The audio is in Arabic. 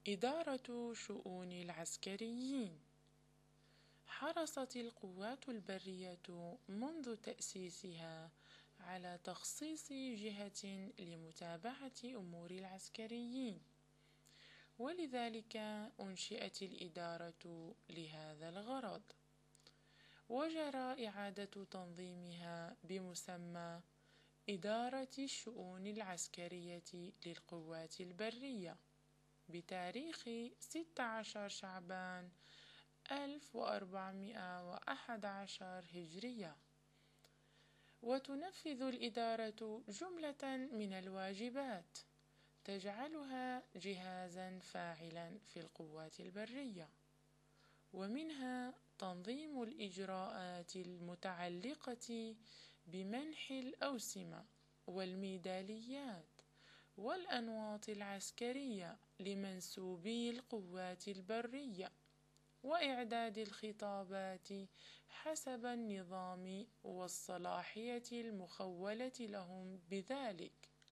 إدارة شؤون العسكريين. حرصت القوات البرية منذ تأسيسها على تخصيص جهة لمتابعة أمور العسكريين، ولذلك أنشئت الإدارة لهذا الغرض، وجرى إعادة تنظيمها بمسمى إدارة الشؤون العسكرية للقوات البرية بتاريخ 16 شعبان 1411 هجرية. وتنفذ الإدارة جملة من الواجبات تجعلها جهازا فاعلا في القوات البرية، ومنها تنظيم الإجراءات المتعلقة بمنح الأوسمة والميداليات والأنواط العسكرية لمنسوبي القوات البرية، وإعداد الخطابات حسب النظام والصلاحية المخولة لهم بذلك،